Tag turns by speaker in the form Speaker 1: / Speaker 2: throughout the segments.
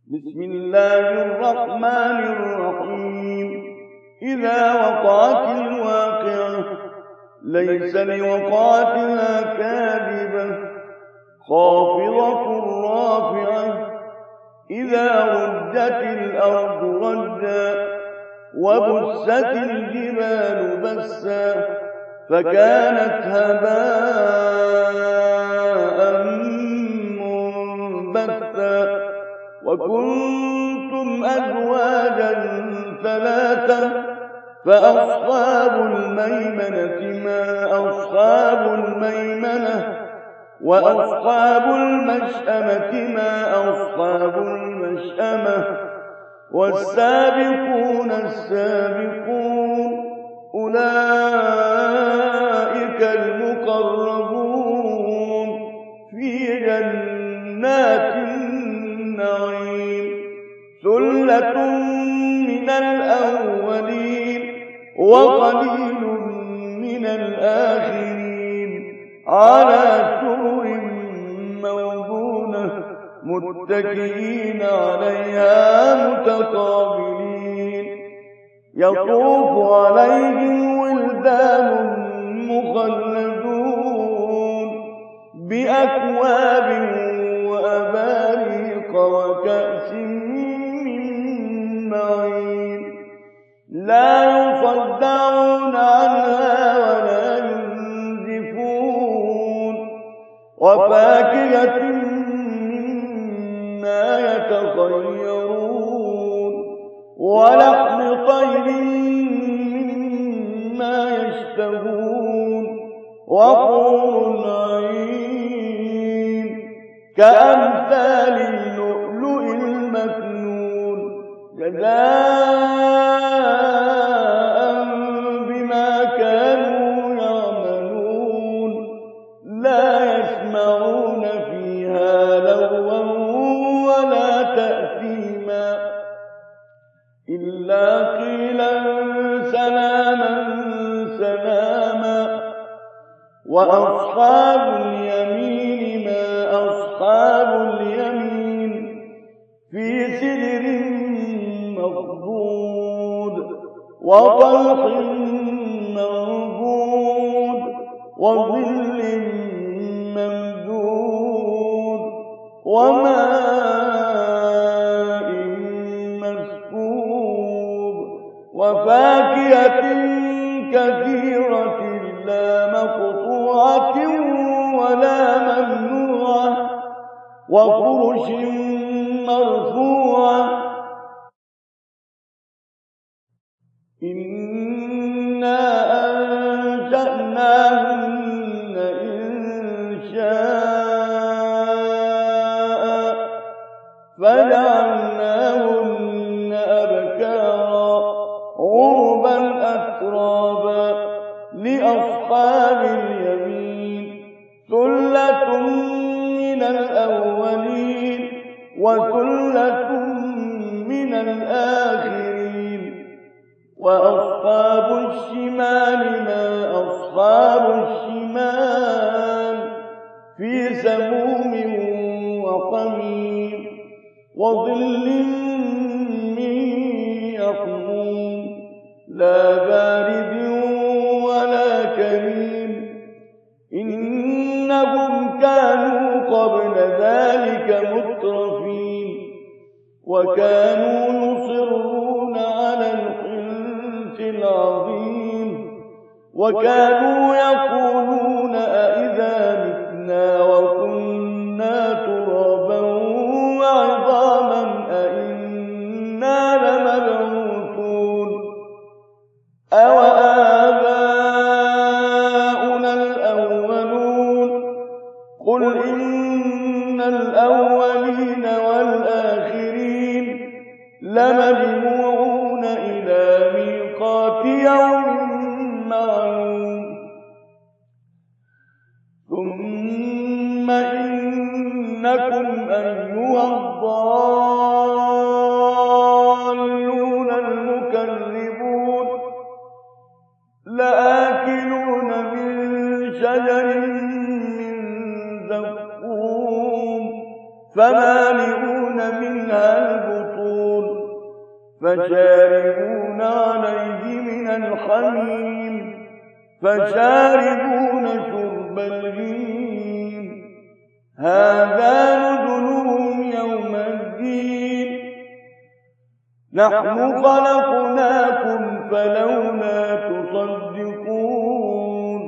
Speaker 1: بسم الله الرحمن الرحيم. إذا وقعت الواقعة ليس لوقعتها كاذبة خافضة رافعة إذا رجت الأرض رجا وبست الجبال بسا فكانت هباء منبثا وكنتم أزواجا ثلاثة فأصحاب الميمنة ما أصحاب الميمنة وأصحاب المشأمة ما أصحاب المشأمة والسابقون السابقون أولئك المقربون في جنات النعيم ثلة من الأولين وقليل من الآخرين على سرر موضونة متكئين عليها متقابلين يطوف عليهم ولدان مخلدون بأكواب وأباريق وكأس من معين لا يصدعون عنها ولا ينزفون وفاكهة مما يتخيرون ولحم طير مما يشتهون وحور عين كأمثال اللؤلؤ المكنون جزاء بما كانوا يعملون لا يسمعون فيها لغوا ولا تأثيما إلا قيلا سلاما سلاما وأصحاب اليمين ما أصحاب اليمين في سدر مخضود وطلح منضود وظل ممدود وماء مسكوب وفاكهة كثيرة لا مقطوعة ولا ممنوعة وفرش مرفوعة إنا أنشأناهن إنشاء فجعلناهن أبكارا عربا أترابا لأصحاب اليمين ثلة من الأولين وثلة من الآخرين وأصحاب الشمال ما أصحاب الشمال في سموم وحميم وظل من يحموم لا بارد ولا كريم إنهم كانوا قبل ذلك مترفين وكانوا يصرون على الحنث العظيم وكانوا يقولون أئذا متنا وكنا ترابا وعظاما أئنا لمبعوثون أوآباؤنا الأولون قل إن الأولين والآخرين لمجموعون إلى ميقات يوم معلوم ثم إنكم أيها الضالون المكذبون لآكلون من شجر من زقوم فمالئون منها البطون فشاربون عليه من الحميم فشاربون شرب الهيم هذا نزلهم يوم الدين نحن خلقناكم فلولا تصدقون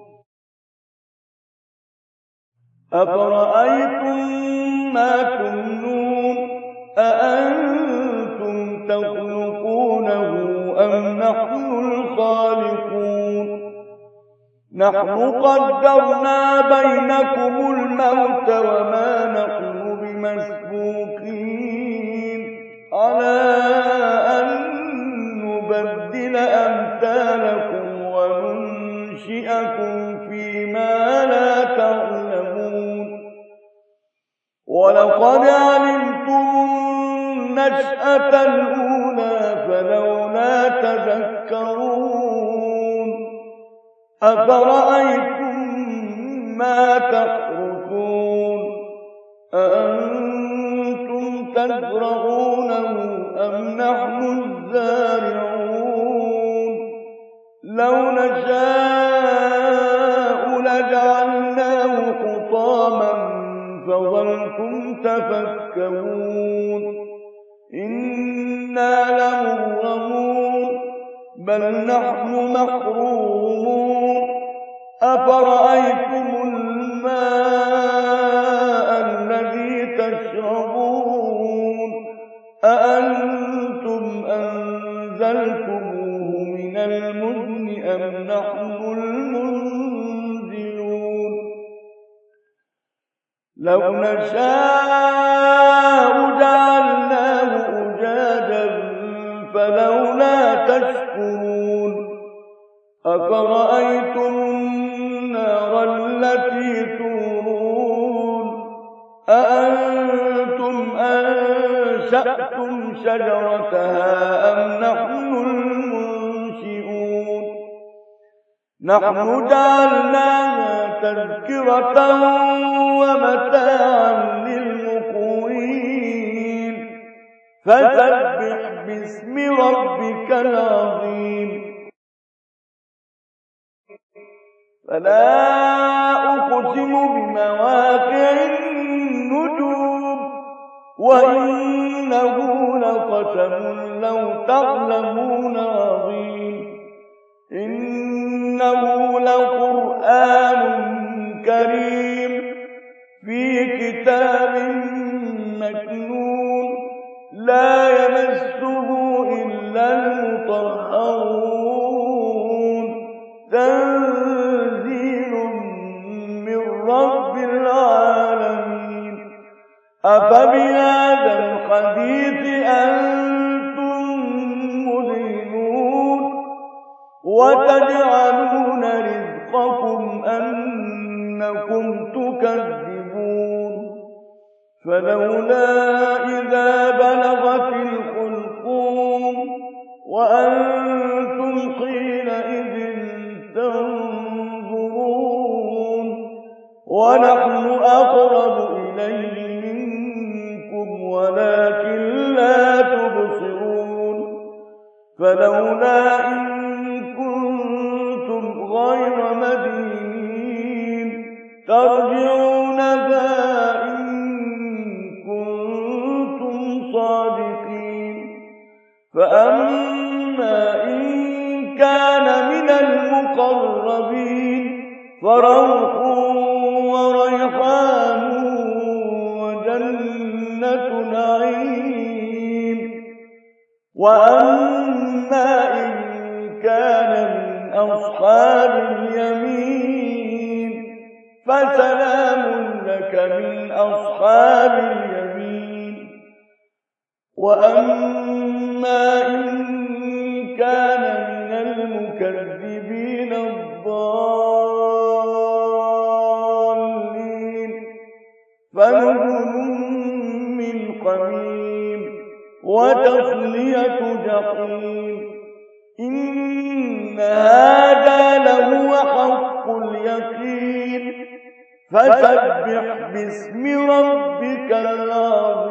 Speaker 1: أفرأيتم ما تمنون أأنتم تخلقونه أم نحن الخالقون نحن قدرنا بينكم الموت وما نحن بمسبوقين على أن نبدل أمثالكم وننشئكم فيما لا تعلمون ولقد علمتم النشأة الأولى فلولا تذكرون أفرأيتم ما تحرثون أأنتم تزرعونه أم نحن الزارعون لو نشاء لجعلناه حطاما فظلتم تفكرون إنا لمغرمون بل نحن محرومون أفرأيتم الماء الذي تشربون أأنتم أنزلتموه من المزن أم نحن المنزلون لو نشاء جعلناه أجاجا فلولا تشكرون أفرأيتم النار التي تورون أأنتم أنشأتم شجرتها أم نحن المنشئون نحن جعلناها تذكرة ومتاعا للمقوين فسبح باسم ربك العظيم فلا أقسم بمواقع النجوم وإنه لقسم لو تعلمون عظيم إنه لقرآن كريم في كتاب مكنون لا يمسه إلا المطهرون تنزيل من رب العالمين أفبهذا الحديث أنتم مدهنون وتجعلون رزقكم أنكم تكذبون فلولا إذا بلغت الحلقوم وأنتم حينئذ تنظرون ونحن أقرب إليه منكم ولكن لا تبصرون فلولا إن كنتم غير مدينين ترجعونها إن كنتم صادقين فأما إن كان من المقربين فروح وريحان وجنة نعيم وأما إن كان من أصحاب اليمين فسلام لك من أصحاب اليمين وأما إن كان من المكذبين الضالين فنزل من حميم وتصلية جحيم إن هذا لهو حق اليقين فسبح باسم ربك العظيم.